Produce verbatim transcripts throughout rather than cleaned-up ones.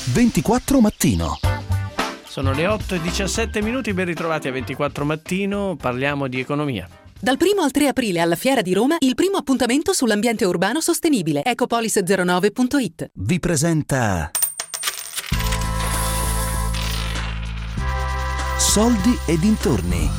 ventiquattro Mattino. Sono le otto e diciassette minuti, ben ritrovati a ventiquattro Mattino, parliamo di economia. Dal primo al tre aprile alla Fiera di Roma, il primo appuntamento sull'ambiente urbano sostenibile. Ecopolis zero nove punto it Vi presenta Soldi e dintorni.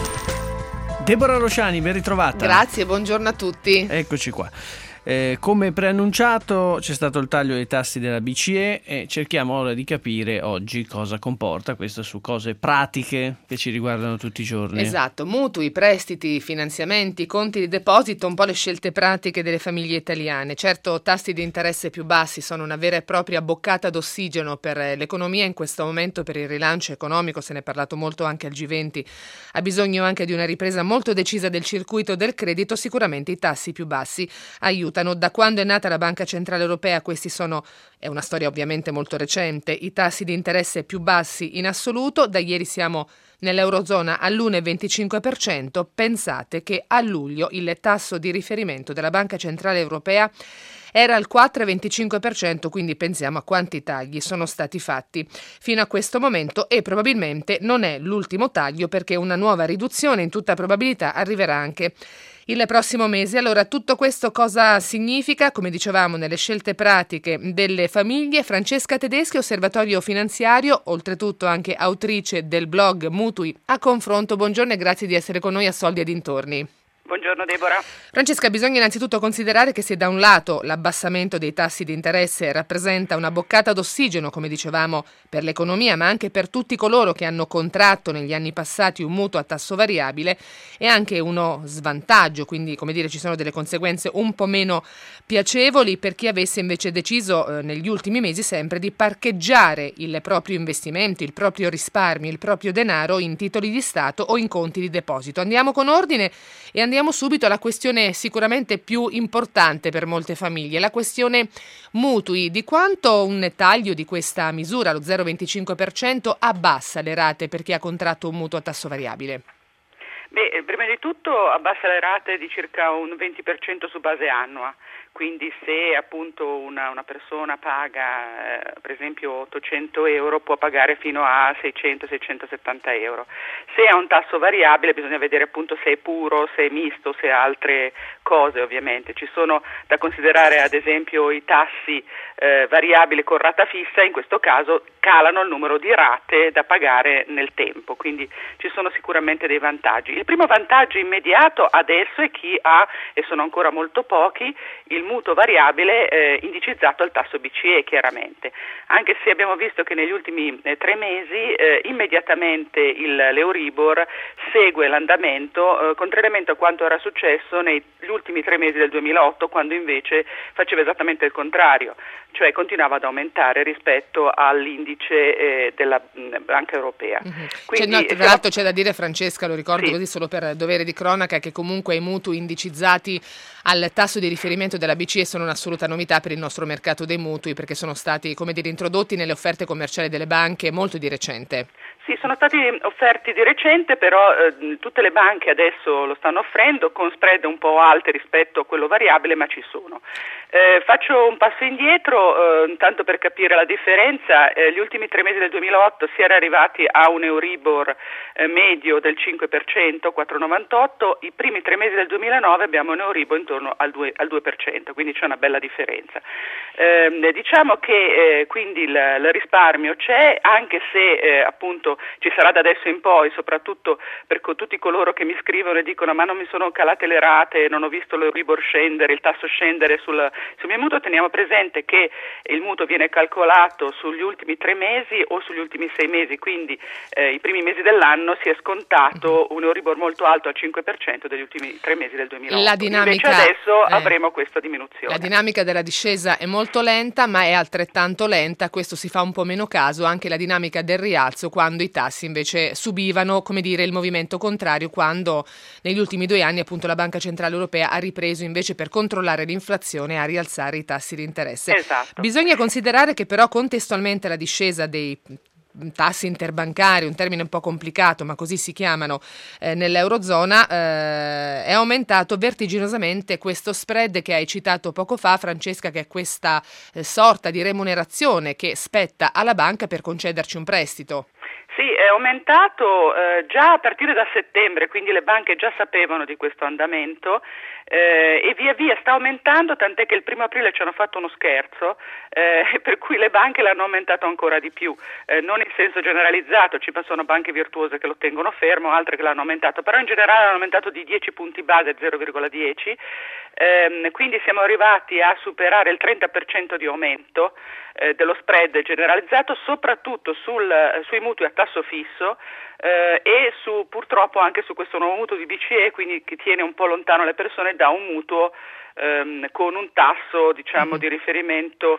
Deborah Rosciani, ben ritrovata. Grazie, buongiorno a tutti. Eccoci qua. Eh, come preannunciato c'è stato il taglio dei tassi della B C E e cerchiamo ora di capire oggi cosa comporta questo su cose pratiche che ci riguardano tutti i giorni. Esatto, mutui, prestiti, finanziamenti, conti di deposito, un po' le scelte pratiche delle famiglie italiane. Certo, tassi di interesse più bassi sono una vera e propria boccata d'ossigeno per l'economia in questo momento, per il rilancio economico, se ne è parlato molto anche al G venti. Ha bisogno anche di una ripresa molto decisa del circuito del credito, sicuramente i tassi più bassi aiutano. Da quando è nata la Banca Centrale Europea, questi sono, è una storia ovviamente molto recente, i tassi di interesse più bassi in assoluto. Da ieri siamo nell'Eurozona all'uno virgola venticinque per cento. Pensate che a luglio il tasso di riferimento della Banca Centrale Europea era al quattro virgola venticinque per cento, quindi pensiamo a quanti tagli sono stati fatti fino a questo momento, e probabilmente non è l'ultimo taglio, perché una nuova riduzione in tutta probabilità arriverà anche il prossimo mese. Allora, tutto questo cosa significa? Come dicevamo, nelle scelte pratiche delle famiglie. Francesca Tedeschi, Osservatorio Finanziario, oltretutto anche autrice del blog Mutui a Confronto. Buongiorno e grazie di essere con noi a Soldi e dintorni. Buongiorno Deborah. Francesca, bisogna innanzitutto considerare che se da un lato l'abbassamento dei tassi di interesse rappresenta una boccata d'ossigeno, come dicevamo, per l'economia, ma anche per tutti coloro che hanno contratto negli anni passati un mutuo a tasso variabile, è anche uno svantaggio, quindi come dire ci sono delle conseguenze un po' meno piacevoli per chi avesse invece deciso eh, negli ultimi mesi sempre di parcheggiare il proprio investimento, il proprio risparmio, il proprio denaro in titoli di Stato o in conti di deposito. Andiamo con ordine e andiamo Andiamo subito alla questione sicuramente più importante per molte famiglie, la questione mutui. Di quanto un taglio di questa misura, lo zero virgola venticinque per cento, abbassa le rate per chi ha contratto un mutuo a tasso variabile? Beh, prima di tutto abbassa le rate di circa un venti per cento su base annua. Quindi se appunto una, una persona paga eh, per esempio ottocento euro, può pagare fino a seicento seicentosettanta euro. Se ha un tasso variabile bisogna vedere appunto se è puro, se è misto, se ha altre cose ovviamente. Ci sono da considerare ad esempio i tassi eh, variabili con rata fissa, in questo caso calano il numero di rate da pagare nel tempo, quindi ci sono sicuramente dei vantaggi. Il primo vantaggio immediato adesso è chi ha, e sono ancora molto pochi, il mutuo variabile eh, indicizzato al tasso B C E, chiaramente, anche se abbiamo visto che negli ultimi eh, tre mesi eh, immediatamente il, l'Euribor segue l'andamento, eh, contrariamente a quanto era successo negli ultimi tre mesi del duemilaotto, quando invece faceva esattamente il contrario, cioè continuava ad aumentare rispetto all'indice eh, della mh, Banca Europea. Mm-hmm. Quindi, cioè, no, tra l'altro c'è da dire, Francesca, lo ricordo sì. così solo per dovere di cronaca, che comunque i mutui indicizzati al tasso di riferimento della B C E sono un'assoluta novità per il nostro mercato dei mutui, perché sono stati, come dire, introdotti nelle offerte commerciali delle banche molto di recente. Sì, sono stati offerti di recente, però eh, tutte le banche adesso lo stanno offrendo con spread un po' alte rispetto a quello variabile, ma ci sono. Eh, faccio un passo indietro, eh, tanto per capire la differenza. Eh, gli ultimi tre mesi del duemilaotto si era arrivati a un Euribor eh, medio del cinque per cento, quattro virgola novantotto, i primi tre mesi del duemilanove abbiamo un Euribor intorno al due, al due per cento, quindi c'è una bella differenza. Eh, diciamo che eh, quindi il, il risparmio c'è, anche se eh, appunto ci sarà da adesso in poi, soprattutto per co- tutti coloro che mi scrivono e dicono ma non mi sono calate le rate, non ho visto l'Euribor scendere, il tasso scendere sul, sul mio mutuo. Teniamo presente che il mutuo viene calcolato sugli ultimi tre mesi o sugli ultimi sei mesi, quindi eh, i primi mesi dell'anno si è scontato un Euribor molto alto al cinque per cento degli ultimi tre mesi del duemilaotto. La dinamica, invece adesso eh, avremo questa diminuzione. La dinamica della discesa è molto lenta, ma è altrettanto lenta, questo si fa un po' meno caso, anche la dinamica del rialzo, quando i tassi invece subivano, come dire, il movimento contrario, quando negli ultimi due anni appunto la Banca Centrale Europea ha ripreso invece, per controllare l'inflazione, a rialzare i tassi di interesse. Esatto. Bisogna considerare che però contestualmente la discesa dei tassi interbancari, un termine un po' complicato, ma così si chiamano eh, nell'Eurozona, eh, è aumentato vertiginosamente questo spread che hai citato poco fa, Francesca, che è questa eh, sorta di remunerazione che spetta alla banca per concederci un prestito. Sì, è aumentato eh, già a partire da settembre, quindi le banche già sapevano di questo andamento eh, e via via sta aumentando, tant'è che il primo aprile ci hanno fatto uno scherzo eh, per cui le banche l'hanno aumentato ancora di più, eh, non in senso generalizzato, ci sono banche virtuose che lo tengono fermo, altre che l'hanno aumentato, però in generale hanno aumentato di dieci punti base, zero virgola dieci, eh, quindi siamo arrivati a superare il trenta per cento di aumento eh, dello spread generalizzato, soprattutto sul, sui mutui a tasso fisso eh, e su purtroppo anche su questo nuovo mutuo di B C E, quindi che tiene un po' lontano le persone da un mutuo ehm, con un tasso diciamo di riferimento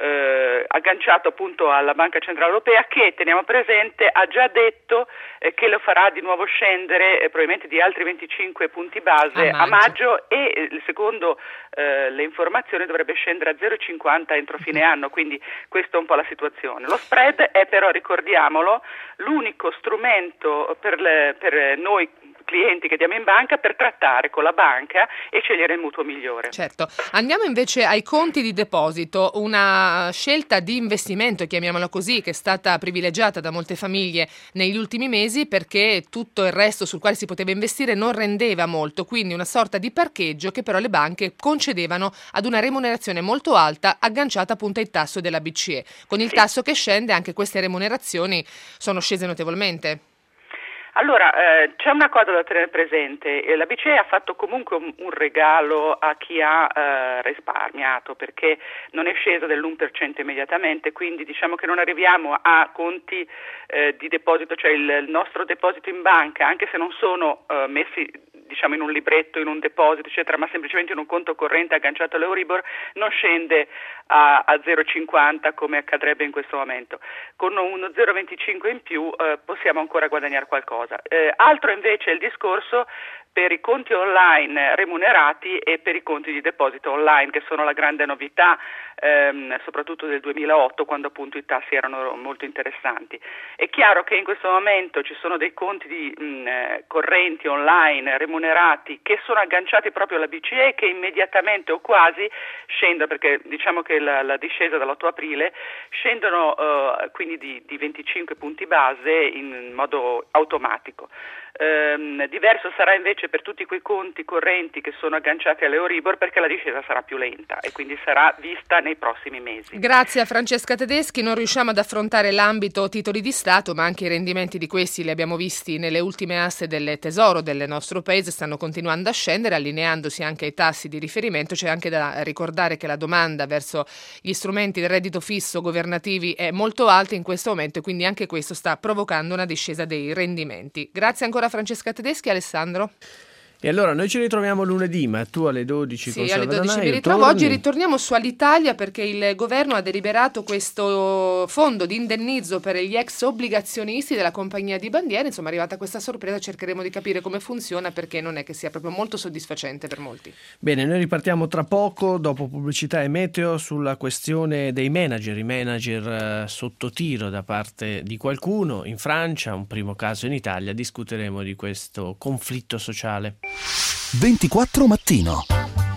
eh, agganciato appunto alla Banca Centrale Europea, che teniamo presente ha già detto eh, che lo farà di nuovo scendere eh, probabilmente di altri venticinque punti base a maggio, a maggio e eh, secondo eh, le informazioni dovrebbe scendere a zero virgola cinquanta entro fine anno, quindi questa è un po' la situazione. Lo spread è però, ricordiamolo, l'unico strumento per, le, per noi clienti che diamo in banca per trattare con la banca e scegliere il mutuo migliore. Certo. Andiamo invece ai conti di deposito, una scelta di investimento, chiamiamola così, che è stata privilegiata da molte famiglie negli ultimi mesi perché tutto il resto sul quale si poteva investire non rendeva molto, quindi una sorta di parcheggio che però le banche concedevano ad una remunerazione molto alta agganciata appunto ai tasso della B C E. Con il tasso che scende anche queste remunerazioni sono scese notevolmente. Allora, eh, c'è una cosa da tenere presente, eh, la B C E ha fatto comunque un, un regalo a chi ha eh, risparmiato, perché non è scesa dell'uno per cento immediatamente, quindi diciamo che non arriviamo a conti eh, di deposito, cioè il, il nostro deposito in banca, anche se non sono eh, messi diciamo in un libretto, in un deposito eccetera, ma semplicemente in un conto corrente agganciato all'Euribor, non scende a, a zero virgola cinquanta come accadrebbe in questo momento. Con uno zero virgola venticinque in più eh, possiamo ancora guadagnare qualcosa. Eh, altro invece è il discorso per i conti online remunerati e per i conti di deposito online, che sono la grande novità ehm, soprattutto del duemilaotto, quando appunto i tassi erano molto interessanti. È chiaro che in questo momento ci sono dei conti di, mh, correnti online remunerati che sono agganciati proprio alla B C E, che immediatamente o quasi scendono, perché diciamo che la, la discesa dall'otto aprile scendono eh, quindi di, di venticinque punti base in modo automatico. Ehm, diverso sarà invece per tutti quei conti correnti che sono agganciati all'Euribor, perché la discesa sarà più lenta e quindi sarà vista nei prossimi mesi. Grazie a Francesca Tedeschi. Non riusciamo ad affrontare l'ambito titoli di Stato, ma anche i rendimenti di questi li abbiamo visti nelle ultime aste del Tesoro del nostro paese, stanno continuando a scendere, allineandosi anche ai tassi di riferimento. C'è anche da ricordare che la domanda verso gli strumenti del reddito fisso governativi è molto alta in questo momento e quindi anche questo sta provocando una discesa dei rendimenti. Grazie ancora Francesca Tedeschi. Alessandro? E allora noi ci ritroviamo lunedì, ma tu alle dodici sì, con alle dodici Salvadanaio, mi ritrovo. torni. Oggi ritorniamo su Alitalia perché il governo ha deliberato questo fondo di indennizzo per gli ex obbligazionisti della compagnia di bandiera. Insomma, è arrivata questa sorpresa, cercheremo di capire come funziona, perché non è che sia proprio molto soddisfacente per molti. Bene, noi ripartiamo tra poco, dopo pubblicità e meteo, sulla questione dei manager, i manager eh, sotto tiro da parte di qualcuno in Francia, un primo caso in Italia. Discuteremo di questo conflitto sociale. ventiquattro mattino.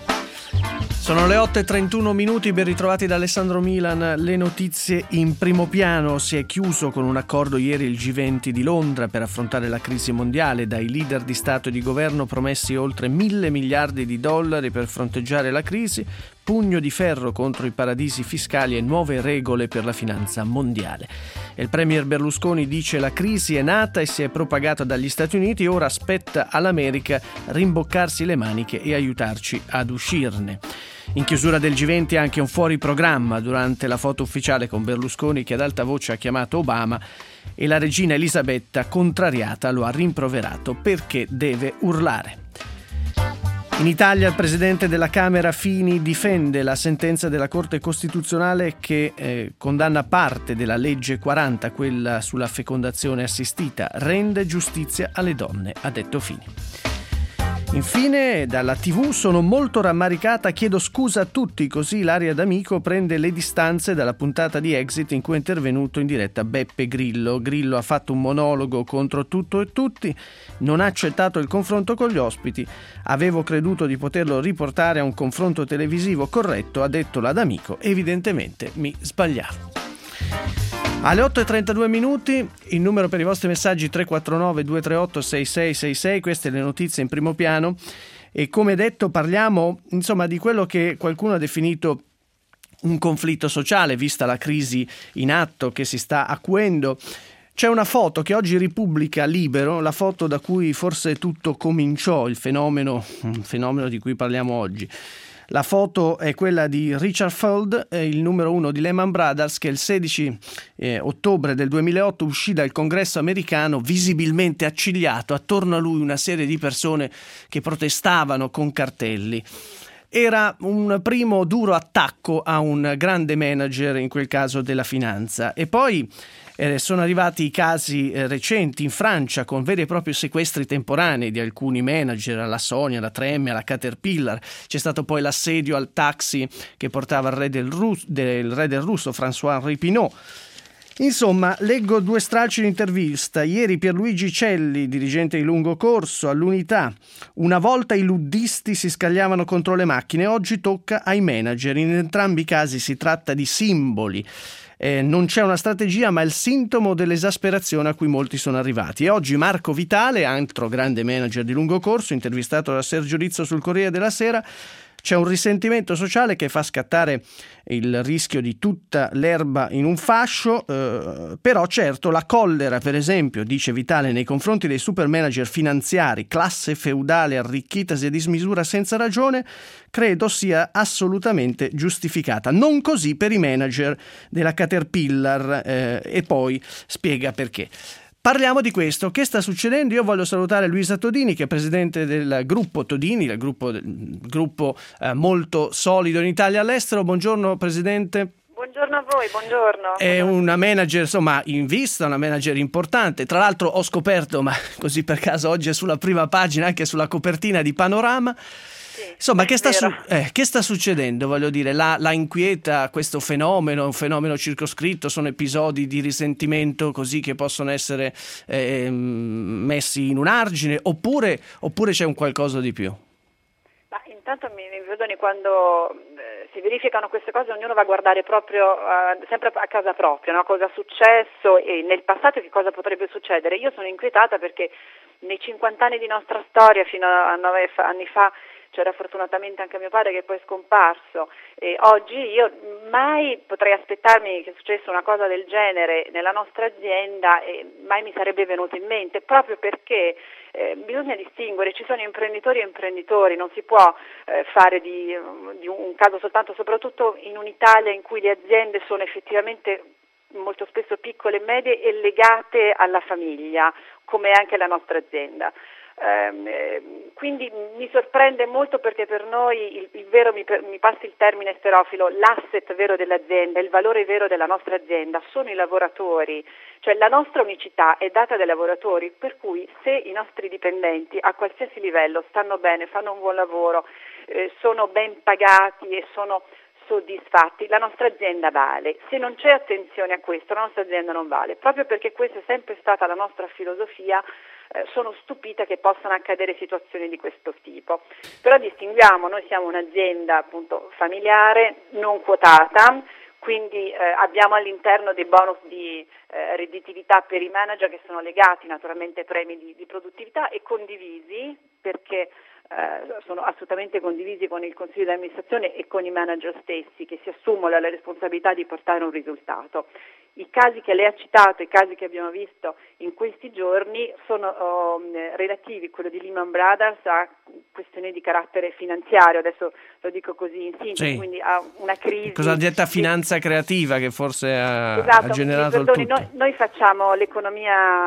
Sono le otto e trentuno minuti, ben ritrovati da Alessandro Milan. Le notizie in primo piano. Si è chiuso con un accordo ieri il G venti di Londra per affrontare la crisi mondiale. Dai leader di Stato e di Governo promessi oltre mille miliardi di dollari per fronteggiare la crisi, pugno di ferro contro i paradisi fiscali e nuove regole per la finanza mondiale. E il premier Berlusconi dice: la crisi è nata e si è propagata dagli Stati Uniti, ora spetta all'America rimboccarsi le maniche e aiutarci ad uscirne. In chiusura del G venti anche un fuori programma durante la foto ufficiale con Berlusconi, che ad alta voce ha chiamato Obama, e la regina Elisabetta, contrariata, lo ha rimproverato perché deve urlare. In Italia il presidente della Camera Fini difende la sentenza della Corte Costituzionale che eh, condanna parte della legge quaranta, quella sulla fecondazione assistita, rende giustizia alle donne, ha detto Fini. Infine, dalla tivù: sono molto rammaricata, chiedo scusa a tutti, così Ilaria D'Amico prende le distanze dalla puntata di Exit in cui è intervenuto in diretta Beppe Grillo. Grillo ha fatto un monologo contro tutto e tutti, non ha accettato il confronto con gli ospiti, avevo creduto di poterlo riportare a un confronto televisivo corretto, ha detto la D'Amico, evidentemente mi sbagliavo. Alle otto e trentadue minuti, il numero per i vostri messaggi tre quattro nove due tre otto sei sei sei sei, queste le notizie in primo piano e come detto parliamo insomma di quello che qualcuno ha definito un conflitto sociale vista la crisi in atto che si sta acuendo. C'è una foto che oggi ripubblica Libero, la foto da cui forse tutto cominciò, il fenomeno, un fenomeno di cui parliamo oggi. La foto è quella di Richard Fuld, il numero uno di Lehman Brothers, che il sedici eh, ottobre del duemilaotto uscì dal congresso americano visibilmente accigliato, attorno a lui una serie di persone che protestavano con cartelli. Era un primo duro attacco a un grande manager, in quel caso della finanza, e poi Eh, sono arrivati i casi eh, recenti in Francia con veri e propri sequestri temporanei di alcuni manager, alla Sony, alla tre emme, alla Caterpillar. C'è stato poi l'assedio al taxi che portava il re del, Rus- del, re del russo François-Henri Pinault. Insomma, leggo due stralci di intervista. Ieri Pierluigi Celli, dirigente di lungo corso, all'Unità. Una volta i luddisti si scagliavano contro le macchine, oggi tocca ai manager. In entrambi i casi si tratta di simboli. Eh, non c'è una strategia, ma è il sintomo dell'esasperazione a cui molti sono arrivati. E oggi Marco Vitale, altro grande manager di lungo corso, intervistato da Sergio Rizzo sul Corriere della Sera. C'è un risentimento sociale che fa scattare il rischio di tutta l'erba in un fascio, eh, però certo la collera, per esempio, dice Vitale, nei confronti dei super manager finanziari, classe feudale arricchitasi a dismisura senza ragione, credo sia assolutamente giustificata. Non così per i manager della Caterpillar, eh, e poi spiega perché. Parliamo di questo. Che sta succedendo? Io voglio salutare Luisa Todini, che è presidente del gruppo Todini, il gruppo, il gruppo eh, molto solido in Italia all'estero. Buongiorno Presidente. Buongiorno a voi, buongiorno. È una manager, insomma, in vista, una manager importante. Tra l'altro ho scoperto, ma così per caso oggi è sulla prima pagina, anche sulla copertina di Panorama. Insomma, che sta, su- eh, che sta succedendo? Voglio dire, la, la inquieta questo fenomeno, un fenomeno circoscritto, sono episodi di risentimento così che possono essere eh, messi in un argine, oppure, oppure c'è un qualcosa di più? Ma intanto mi, mi perdoni, quando eh, si verificano queste cose ognuno va a guardare proprio eh, sempre a casa propria, no? Cosa è successo e nel passato che cosa potrebbe succedere. Io sono inquietata perché nei cinquanta anni di nostra storia, fino a nove anni fa, c'era fortunatamente anche mio padre che poi è scomparso, e oggi io mai potrei aspettarmi che succedesse una cosa del genere nella nostra azienda e mai mi sarebbe venuto in mente, proprio perché eh, bisogna distinguere, ci sono imprenditori e imprenditori, non si può eh, fare di, di un caso soltanto, soprattutto in un'Italia in cui le aziende sono effettivamente molto spesso piccole e medie e legate alla famiglia, come anche la nostra azienda. Eh, quindi mi sorprende molto perché per noi il, il vero, mi, mi passi il termine sterofilo, l'asset vero dell'azienda, il valore vero della nostra azienda sono i lavoratori, cioè la nostra unicità è data dai lavoratori, per cui se i nostri dipendenti a qualsiasi livello stanno bene, fanno un buon lavoro, eh, sono ben pagati e sono soddisfatti, la nostra azienda vale. Se non c'è attenzione a questo, la nostra azienda non vale. Proprio perché questa è sempre stata la nostra filosofia, eh, sono stupita che possano accadere situazioni di questo tipo. Però distinguiamo, noi siamo un'azienda appunto familiare, non quotata, quindi eh, abbiamo all'interno dei bonus di eh, redditività per i manager che sono legati naturalmente ai premi di, di produttività e condivisi, perché Eh, sono assolutamente condivisi con il consiglio di amministrazione e con i manager stessi che si assumono la responsabilità di portare un risultato. I casi che lei ha citato, i casi che abbiamo visto in questi giorni sono oh, relativi, quello di Lehman Brothers, a questioni di carattere finanziario, adesso lo dico così in sintesi, sì. Quindi a una crisi. Cosa detta finanza creativa che forse ha, esatto, ha generato perdoni, il tutto. Noi, noi facciamo l'economia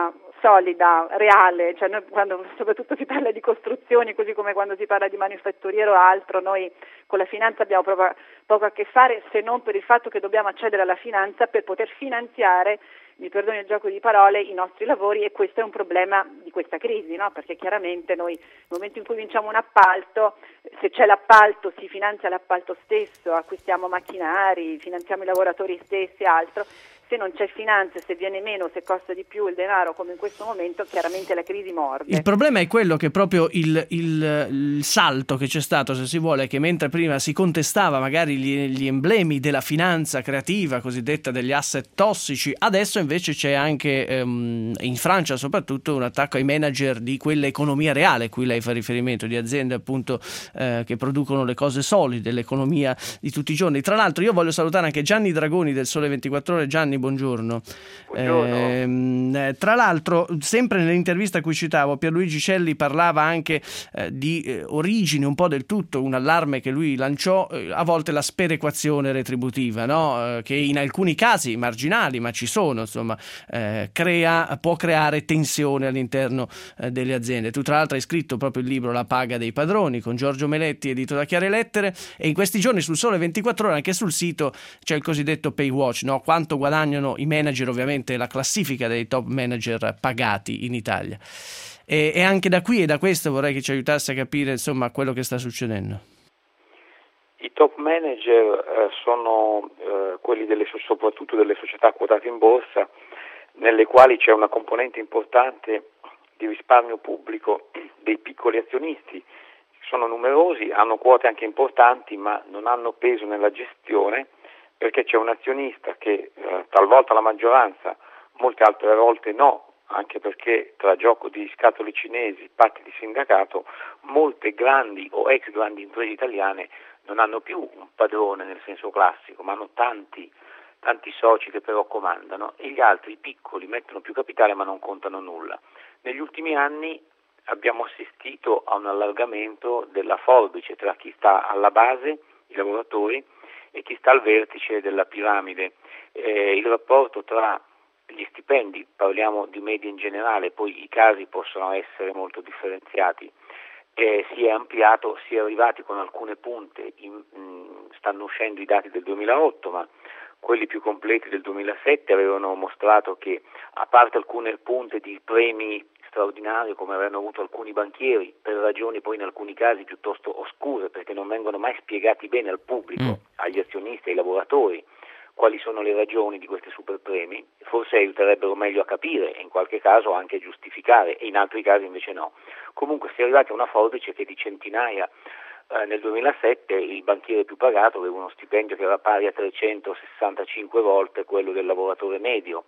solida, reale, cioè noi quando soprattutto si parla di costruzioni, così come quando si parla di manifatturiero o altro, noi con la finanza abbiamo proprio poco a che fare, se non per il fatto che dobbiamo accedere alla finanza per poter finanziare, mi perdoni il gioco di parole, i nostri lavori, e questo è un problema di questa crisi, no? Perché chiaramente noi nel momento in cui vinciamo un appalto, se c'è l'appalto si finanzia l'appalto stesso, acquistiamo macchinari, finanziamo i lavoratori stessi e altro. Se non c'è finanza, se viene meno, se costa di più il denaro come in questo momento, chiaramente la crisi morde. Il problema è quello che proprio il, il, il salto che c'è stato, se si vuole, che mentre prima si contestava magari gli, gli emblemi della finanza creativa, cosiddetta degli asset tossici, adesso invece c'è anche ehm, in Francia soprattutto un attacco ai manager di quell'economia reale a cui lei fa riferimento, di aziende appunto eh, che producono le cose solide, l'economia di tutti i giorni. Tra l'altro io voglio salutare anche Gianni Dragoni del Sole ventiquattro Ore. Gianni, buongiorno. Buongiorno. Eh, tra l'altro, sempre nell'intervista a cui citavo, Pierluigi Celli parlava anche eh, di eh, origine un po' del tutto, un allarme che lui lanciò, eh, a volte la sperequazione retributiva, no? Eh, che in alcuni casi marginali, ma ci sono, insomma, eh, crea, può creare tensione all'interno eh, delle aziende. Tu tra l'altro hai scritto proprio il libro La paga dei padroni con Giorgio Meletti, edito da Chiare Lettere, e in questi giorni sul Sole ventiquattro Ore anche sul sito c'è il cosiddetto pay watch, no? Quanto guadagnano i manager, ovviamente la classifica dei top manager pagati in Italia, e, e anche da qui e da questo vorrei che ci aiutasse a capire insomma quello che sta succedendo. I top manager eh, sono eh, quelli delle, soprattutto delle società quotate in borsa, nelle quali c'è una componente importante di risparmio pubblico dei piccoli azionisti. Sono numerosi, hanno quote anche importanti, ma non hanno peso nella gestione, perché c'è un azionista che eh, talvolta la maggioranza, molte altre volte no, anche perché tra gioco di scatole cinesi, patti di sindacato, molte grandi o ex grandi imprese italiane non hanno più un padrone nel senso classico, ma hanno tanti, tanti soci che però comandano, e gli altri piccoli mettono più capitale ma non contano nulla. Negli ultimi anni abbiamo assistito a un allargamento della forbice tra chi sta alla base, i lavoratori, e chi sta al vertice della piramide. Eh, il rapporto tra gli stipendi, parliamo di media in generale, poi i casi possono essere molto differenziati, eh, si è ampliato, si è arrivati con alcune punte, in, mh, stanno uscendo i dati del duemilaotto, ma quelli più completi del duemilasette avevano mostrato che, a parte alcune punte di premi straordinari come avevano avuto alcuni banchieri, per ragioni poi in alcuni casi piuttosto oscure, perché non vengono mai spiegati bene al pubblico, mm. agli azionisti, ai lavoratori, quali sono le ragioni di questi super premi, forse aiuterebbero meglio a capire e in qualche caso anche a giustificare, e in altri casi invece no. Comunque si è arrivati a una forbice che di centinaia. Eh, nel duemilasette il banchiere più pagato aveva uno stipendio che era pari a trecentosessantacinque volte quello del lavoratore medio.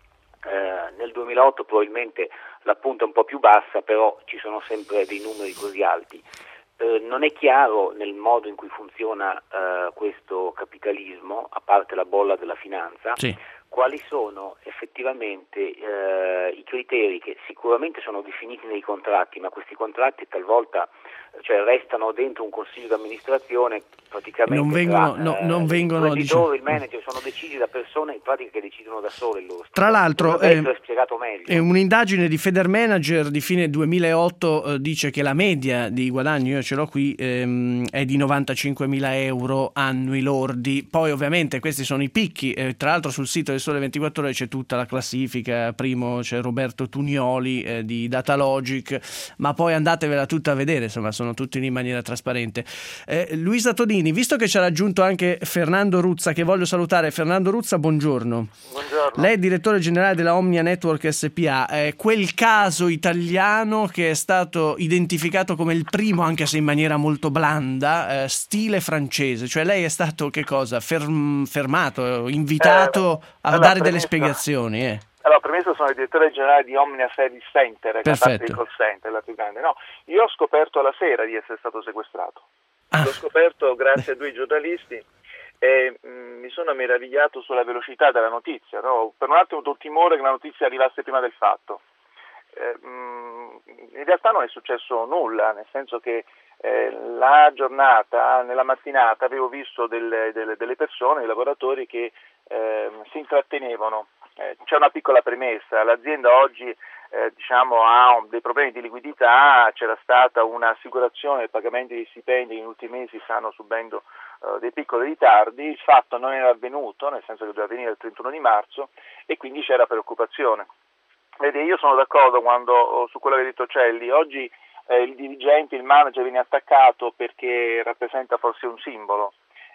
Eh, nel duemilaotto probabilmente la punta è un po' più bassa, però ci sono sempre dei numeri così alti. Eh, non è chiaro nel modo in cui funziona eh, questo capitalismo, a parte la bolla della finanza, sì. quali sono effettivamente eh, i criteri che sicuramente sono definiti nei contratti, ma questi contratti talvolta cioè, restano dentro un consiglio di amministrazione praticamente non vengono, tra, no, eh, non vengono diciamo, il diciamo, manager sono decisi da persone in pratica che decidono da sole il loro stile. Tra l'altro eh, spiegato meglio. È un'indagine di Federmanager di fine duemilaotto eh, dice che la media di guadagno, io ce l'ho qui, ehm, è di novantacinquemila euro annui lordi. Poi ovviamente questi sono i picchi, eh, tra l'altro sul sito del Sole ventiquattro Ore c'è tutta la classifica, primo c'è Roberto Tunioli eh, di Datalogic, ma poi andatevela tutta a vedere, insomma sono tutti in maniera trasparente. eh, Luisa Todini, visto che ci ha raggiunto anche Fernando Ruzza, che voglio salutare. Fernando Ruzza, buongiorno. Buongiorno. Lei è direttore generale della Omnia Network S P A, eh, quel caso italiano che è stato identificato come il primo, anche se in maniera molto blanda, eh, stile francese, cioè lei è stato che cosa? Ferm- fermato, invitato eh, a dare delle spiegazioni, eh. Allora, premesso, sono il direttore generale di Omnia Service Center, che è parte di call center, la più grande. No, io ho scoperto alla sera di essere stato sequestrato. Ah. L'ho scoperto grazie a due giornalisti e mh, mi sono meravigliato sulla velocità della notizia. No? Per un attimo ho avuto il timore che la notizia arrivasse prima del fatto. Eh, mh, in realtà non è successo nulla, nel senso che eh, la giornata, nella mattinata, avevo visto delle, delle, delle persone, dei lavoratori che eh, si intrattenevano eh, c'è una piccola premessa, l'azienda oggi eh, diciamo, ha dei problemi di liquidità, c'era stata un'assicurazione del pagamento di stipendi, negli ultimi mesi stanno subendo eh, dei piccoli ritardi, il fatto non era avvenuto, nel senso che doveva avvenire il trentuno di marzo e quindi c'era preoccupazione. Vede, io sono d'accordo quando, su quello che ha detto Celli, oggi eh, il dirigente, il manager viene attaccato perché rappresenta forse un simbolo.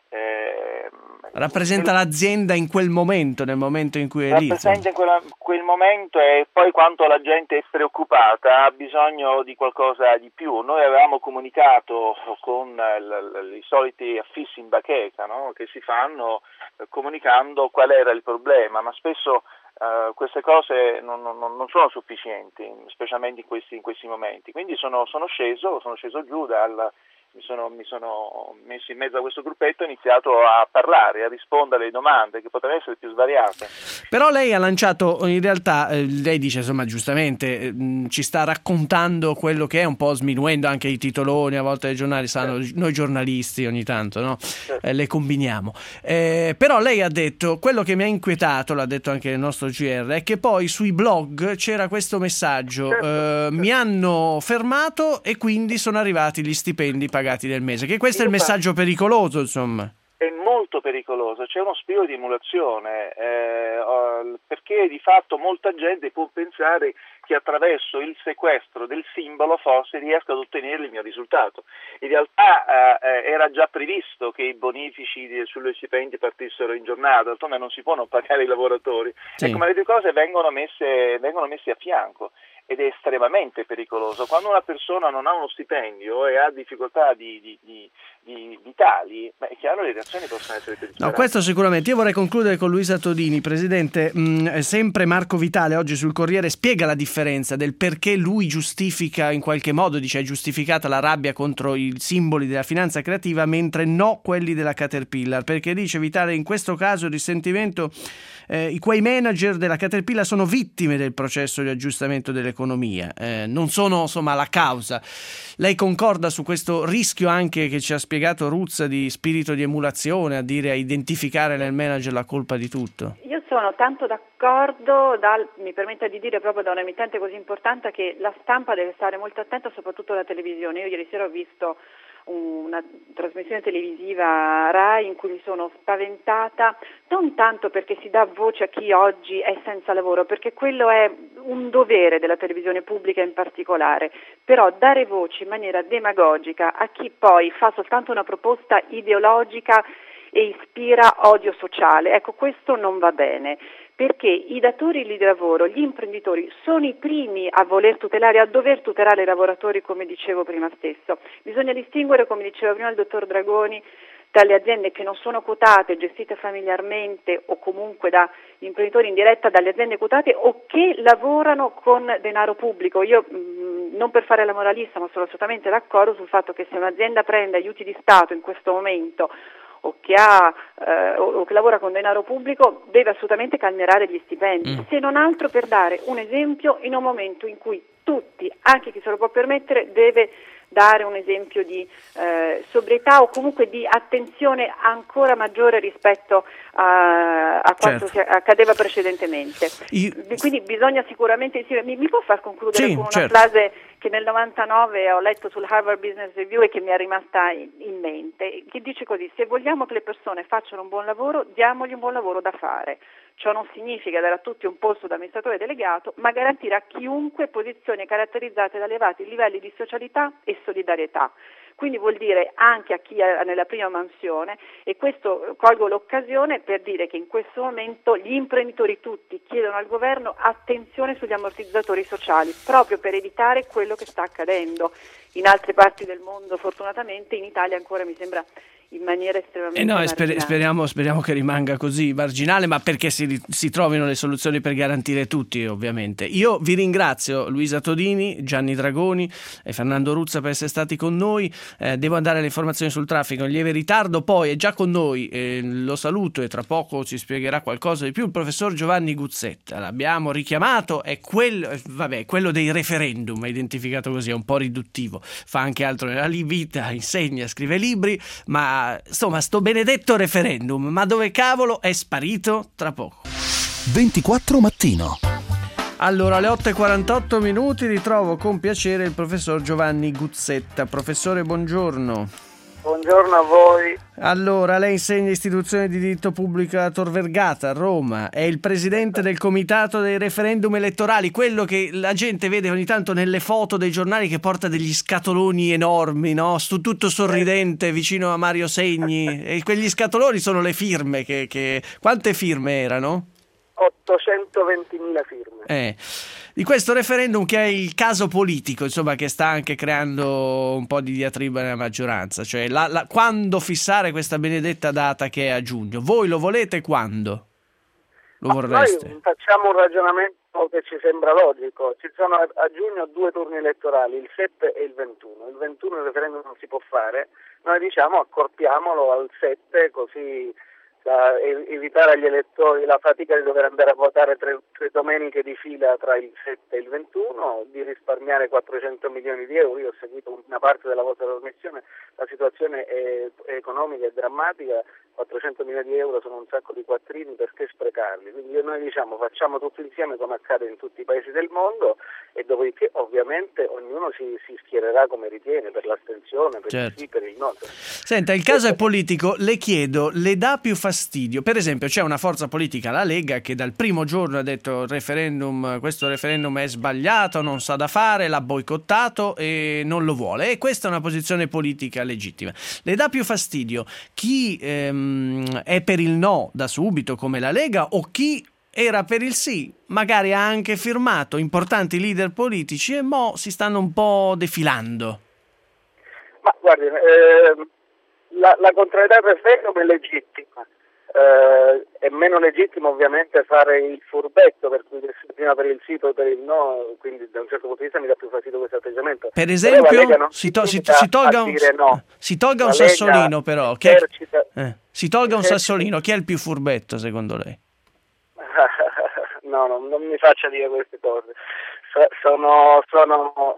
Eh, rappresenta quel, l'azienda in quel momento, nel momento in cui è lì. Rappresenta in quella, quel momento e poi quanto la gente è preoccupata, ha bisogno di qualcosa di più. Noi avevamo comunicato con l, l, i soliti affissi in bacheca, no? Che si fanno eh, comunicando qual era il problema, ma spesso Uh, queste cose non, non, non sono sufficienti, specialmente in questi, in questi momenti. Quindi sono, sono sceso, sono sceso giù dal, mi sono, mi sono messo in mezzo a questo gruppetto e ho iniziato a parlare, a rispondere alle domande che potevano essere più svariate. Però lei ha lanciato, in realtà, eh, lei dice, insomma, giustamente, mh, ci sta raccontando quello che è, un po' sminuendo anche i titoloni, a volte i giornali sanno, certo. Noi giornalisti ogni tanto, no? Certo. Eh, le combiniamo. Eh, però lei ha detto, quello che mi ha inquietato, l'ha detto anche il nostro G R, è che poi sui blog c'era questo messaggio, certo. eh, certo. Mi hanno fermato e quindi sono arrivati gli stipendi pagati del mese, che questo Io è il messaggio fa... pericoloso, insomma. È molto pericoloso, c'è uno spirito di emulazione, eh, perché di fatto molta gente può pensare che attraverso il sequestro del simbolo forse riesca ad ottenere il mio risultato. In realtà eh, era già previsto che i bonifici sugli stipendi partissero in giornata, d'altronde non si può non pagare i lavoratori. Sì. Ecco, ma le due cose vengono messe, vengono messe a fianco. Ed è estremamente pericoloso. Quando una persona non ha uno stipendio e ha difficoltà di, di, di, di, di tali, beh, è chiaro, le reazioni possono essere più disparate. No, questo sicuramente. Io vorrei concludere con Luisa Todini. Presidente, mh, sempre Marco Vitale oggi sul Corriere spiega la differenza del perché lui giustifica, in qualche modo dice è giustificata la rabbia contro i simboli della finanza creativa, mentre no quelli della Caterpillar, perché dice Vitale in questo caso il risentimento, eh, quei manager della Caterpillar sono vittime del processo di aggiustamento delle economia, eh, non sono insomma la causa. Lei concorda su questo rischio anche che ci ha spiegato Ruzza di spirito di emulazione, a dire a identificare nel manager la colpa di tutto? Io sono tanto d'accordo, dal, mi permetta di dire proprio da un emittente così importante, che la stampa deve stare molto attenta, soprattutto la televisione. Io ieri sera ho visto una trasmissione televisiva Rai in cui mi sono spaventata, non tanto perché si dà voce a chi oggi è senza lavoro, perché quello è un dovere della televisione pubblica in particolare, però dare voce in maniera demagogica a chi poi fa soltanto una proposta ideologica e ispira odio sociale, ecco, questo non va bene, perché i datori di lavoro, gli imprenditori sono i primi a voler tutelare, a dover tutelare i lavoratori, come dicevo prima stesso. Bisogna distinguere, come diceva prima il dottor Dragoni, dalle aziende che non sono quotate, gestite familiarmente o comunque da imprenditori in diretta, dalle aziende quotate o che lavorano con denaro pubblico. Io mh, non per fare la moralista, ma sono assolutamente d'accordo sul fatto che se un'azienda prende aiuti di Stato in questo momento o che ha eh, o che lavora con denaro pubblico deve assolutamente calmierare gli stipendi, mm. se non altro per dare un esempio in un momento in cui tutti, anche chi se lo può permettere, deve dare un esempio di eh, sobrietà o comunque di attenzione ancora maggiore rispetto a, a quanto certo. si accadeva precedentemente. Io... Quindi bisogna sicuramente, mi, mi può far concludere sì, con una certo. frase che nel novantanove ho letto sul Harvard Business Review e che mi è rimasta in, in mente, che dice così: se vogliamo che le persone facciano un buon lavoro, diamogli un buon lavoro da fare. Ciò non significa dare a tutti un posto da amministratore delegato, ma garantire a chiunque posizioni caratterizzate da elevati livelli di socialità e solidarietà. Quindi vuol dire anche a chi è nella prima mansione, e questo colgo l'occasione per dire che in questo momento gli imprenditori tutti chiedono al governo attenzione sugli ammortizzatori sociali, proprio per evitare quello che sta accadendo in altre parti del mondo. Fortunatamente in Italia ancora mi sembra in maniera estremamente eh no, sper- speriamo, speriamo che rimanga così marginale, ma perché si, si trovino le soluzioni per garantire tutti, ovviamente. Io vi ringrazio Luisa Todini, Gianni Dragoni e Fernando Ruzza per essere stati con noi. Eh, devo andare alle informazioni sul traffico in lieve ritardo, poi è già con noi, eh, lo saluto e tra poco ci spiegherà qualcosa di più il professor Giovanni Guzzetta. L'abbiamo richiamato, è quello, vabbè, quello dei referendum, è identificato così, è un po' riduttivo, fa anche altro nella vita, insegna, scrive libri, ma insomma sto benedetto referendum, ma dove cavolo è sparito? Tra poco. ventiquattro Mattino. Allora, alle otto e quarantotto minuti ritrovo con piacere il professor Giovanni Guzzetta. Professore, buongiorno. Buongiorno a voi. Allora, lei insegna istituzione di diritto pubblico a Tor Vergata, a Roma. È il presidente del comitato dei referendum elettorali, quello che la gente vede ogni tanto nelle foto dei giornali, che porta degli scatoloni enormi, no? Stu, tutto sorridente vicino a Mario Segni. E quegli scatoloni sono le firme. Che, che... Quante firme erano? ottocentoventimila firme. Eh, di questo referendum, che è il caso politico, insomma, che sta anche creando un po' di diatriba nella maggioranza, cioè la, la, quando fissare questa benedetta data che è a giugno? Voi lo volete quando? Lo Ma vorreste? Noi facciamo un ragionamento che ci sembra logico. Ci sono a, a giugno due turni elettorali, il sette e il ventuno. Il ventuno il referendum non si può fare, noi diciamo accorpiamolo al sette, così da evitare agli elettori la fatica di dover andare a votare tre, tre domeniche di fila tra il sette e il ventuno, di risparmiare quattrocento milioni di euro. Io ho seguito una parte della vostra trasmissione, la situazione è, è economica è drammatica, quattrocento milioni di euro sono un sacco di quattrini, perché sprecarli? Quindi noi diciamo facciamo tutto insieme come accade in tutti i paesi del mondo, e dopodiché ovviamente ognuno si, si schiererà come ritiene, per l'astensione, per certo. il sì, per il no. Senta, il caso è politico, le chiedo, le dà più fastidio? Per esempio c'è una forza politica, la Lega, che dal primo giorno ha detto referendum, questo referendum è sbagliato, non sa da fare, l'ha boicottato e non lo vuole, e questa è una posizione politica legittima. Le dà più fastidio chi ehm, è per il no da subito come la Lega, o chi era per il sì, magari ha anche firmato importanti leader politici e mo si stanno un po' defilando? Ma guardi, eh, la, la contrarietà al referendum è legittima. Eh, è meno legittimo ovviamente fare il furbetto, per cui prima per il sì poi per il no, quindi da un certo punto di vista mi dà più fastidio questo atteggiamento. Per esempio si, to- si, si tolga un, no. si tolga un sassolino, però che esercita, eh, si tolga un sassolino, chi è il più furbetto secondo lei? No, no, non mi faccia dire queste cose. So, sono, sono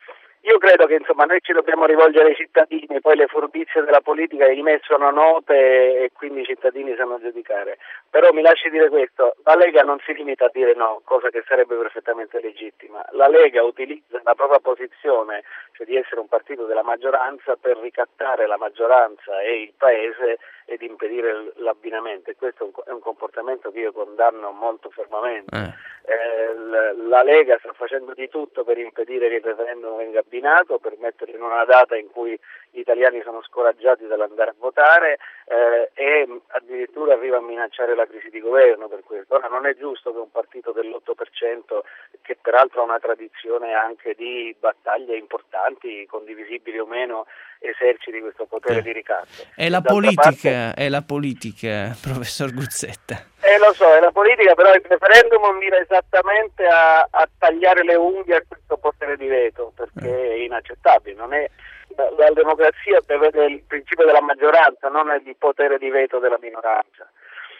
Io credo che insomma noi ci dobbiamo rivolgere ai cittadini, poi le furbizie della politica i me sono note e quindi i cittadini sanno giudicare. Però mi lasci dire questo, la Lega non si limita a dire no, cosa che sarebbe perfettamente legittima. La Lega utilizza la propria posizione, cioè di essere un partito della maggioranza, per ricattare la maggioranza e il Paese ed impedire l'abbinamento, e questo è un comportamento che io condanno molto fermamente. Eh. Eh, la Lega sta facendo di tutto per impedire che il referendum venga abbinato, per metterlo in una data in cui gli italiani sono scoraggiati dall'andare a votare, eh, e addirittura arriva a minacciare la crisi di governo per questo. Ora non è giusto che un partito dell'otto per cento, che peraltro ha una tradizione anche di battaglie importanti, condivisibili o meno, eserciti questo potere eh. di ricatto. È la politica, parte... è la politica, professor Guzzetta. Eh lo so, è la politica, però il referendum mira esattamente a, a tagliare le unghie a questo potere di veto, perché eh. è inaccettabile. Non è, la, la democrazia prevede il principio della maggioranza, non è il potere di veto della minoranza.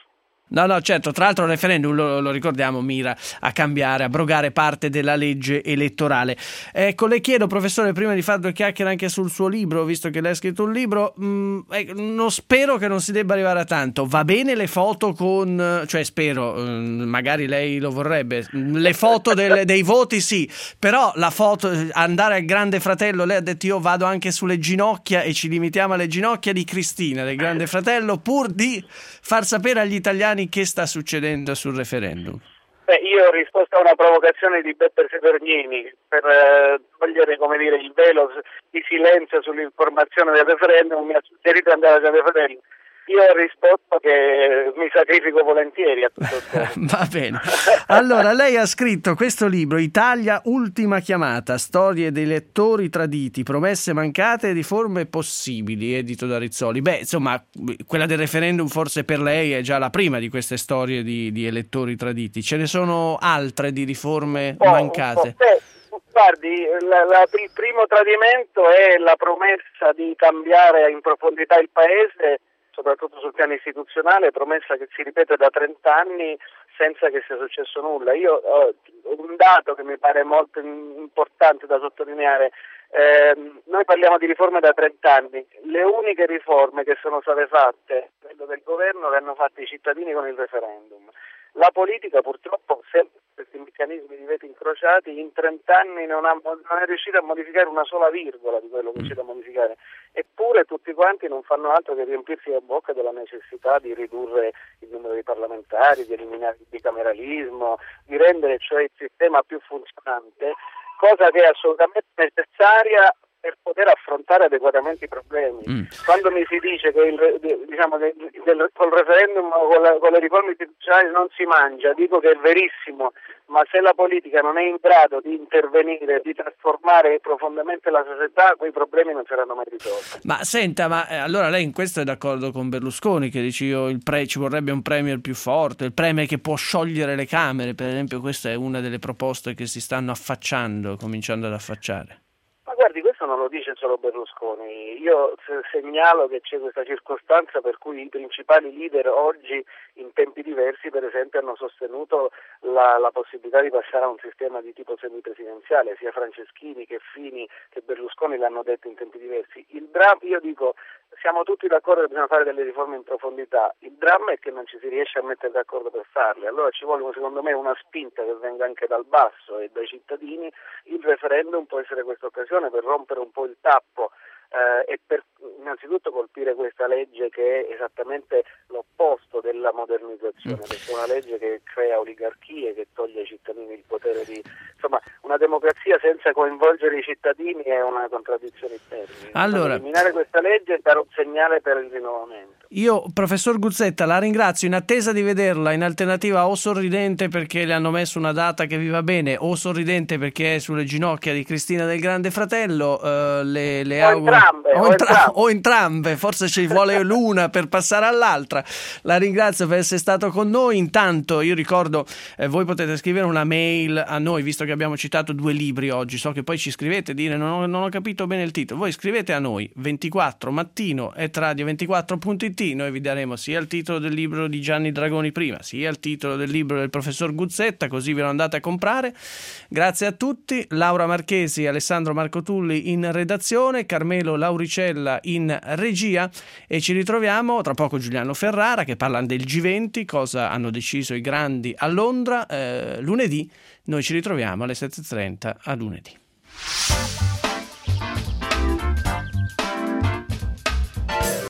No, no, certo, tra l'altro il referendum, lo, lo ricordiamo, mira a cambiare, abrogare parte della legge elettorale. Ecco, le chiedo, professore, prima di fare due chiacchiere anche sul suo libro, visto che lei ha scritto un libro, mh, eh, non spero che non si debba arrivare a tanto. Va bene le foto con, cioè spero, mh, magari lei lo vorrebbe, le foto del, dei voti sì, però la foto, andare al Grande Fratello, lei ha detto io vado anche sulle ginocchia e ci limitiamo alle ginocchia di Cristina, del Grande Fratello, pur di far sapere agli italiani che sta succedendo sul referendum. Beh, io ho risposto a una provocazione di Beppe Severnini per eh, togliere, come dire, il velo di silenzio sull'informazione del referendum. Mi ha suggerito di andare al Grande Fratello. Io ho risposto che mi sacrifico volentieri a tutto questo. Va bene. Allora, lei ha scritto questo libro, Italia, ultima chiamata, storie dei lettori traditi, promesse mancate e riforme possibili, edito da Rizzoli. Beh, insomma, quella del referendum forse per lei è già la prima di queste storie di, di elettori traditi. Ce ne sono altre di riforme oh, mancate? Beh, guardi, la, la, il primo tradimento è la promessa di cambiare in profondità il Paese, soprattutto sul piano istituzionale, promessa che si ripete da trent'anni senza che sia successo nulla. Io ho un dato che mi pare molto importante da sottolineare. Eh, noi parliamo di riforme da trent'anni, le uniche riforme che sono state fatte, quello del governo, le hanno fatte i cittadini con il referendum. La politica purtroppo, sempre questi meccanismi di veti incrociati, in trent'anni non, ha, non è riuscita a modificare una sola virgola di quello che c'è da modificare, eppure tutti quanti non fanno altro che riempirsi la bocca della necessità di ridurre il numero dei parlamentari, di eliminare il bicameralismo, di rendere cioè il sistema più funzionante, cosa che è assolutamente necessaria per poter affrontare adeguatamente i problemi. Mm. Quando mi si dice che il, diciamo, che del, col referendum o con, la, con le riforme istituzionali non si mangia, dico che è verissimo, ma se la politica non è in grado di intervenire, di trasformare profondamente la società, quei problemi non saranno mai risolti. Ma senta, ma eh, allora lei in questo è d'accordo con Berlusconi, che dice io il pre, ci vorrebbe un premier più forte, il premier che può sciogliere le Camere, per esempio? Questa è una delle proposte che si stanno affacciando, cominciando ad affacciare. Ma guardi, questo non lo dice solo Berlusconi, io segnalo che c'è questa circostanza per cui i principali leader oggi in tempi diversi per esempio hanno sostenuto la, la possibilità di passare a un sistema di tipo semipresidenziale, sia Franceschini che Fini che Berlusconi l'hanno detto in tempi diversi. Il dramma, io dico, siamo tutti d'accordo che bisogna fare delle riforme in profondità, il dramma è che non ci si riesce a mettere d'accordo per farle, allora ci vuole secondo me una spinta che venga anche dal basso e dai cittadini. Il referendum può essere questa occasione per rompere un po' il tappo eh, e per innanzitutto colpire questa legge che è esattamente l'opposto della modernizzazione, mm. perché è una legge che crea oligarchie, che toglie ai cittadini il potere di... Insomma, una democrazia senza coinvolgere i cittadini è una contraddizione in termini. Allora, eliminare questa legge e dare un segnale per il rinnovamento. Io, professor Guzzetta, la ringrazio, in attesa di vederla in alternativa o sorridente perché le hanno messo una data che vi va bene, o sorridente perché è sulle ginocchia di Cristina del Grande Fratello, eh, le, le o, auguro... entrambe, o, o, entra... entrambe. o entrambe, forse ci vuole l'una per passare all'altra. La ringrazio per essere stato con noi. Intanto io ricordo, eh, voi potete scrivere una mail a noi, visto che abbiamo citato due libri oggi, so che poi ci scrivete e dire non ho, non ho capito bene il titolo, voi scrivete a noi ventiquattro mattino at radio ventiquattro punto it, noi vi daremo sia il titolo del libro di Gianni Dragoni prima, sia il titolo del libro del professor Guzzetta, così ve lo andate a comprare. Grazie a tutti, Laura Marchesi, Alessandro Marcotulli in redazione, Carmelo Lauricella in regia, e ci ritroviamo tra poco Giuliano Ferrara che parla del G venti, cosa hanno deciso i grandi a Londra. eh, lunedì noi ci ritroviamo alle sette e trenta a lunedì.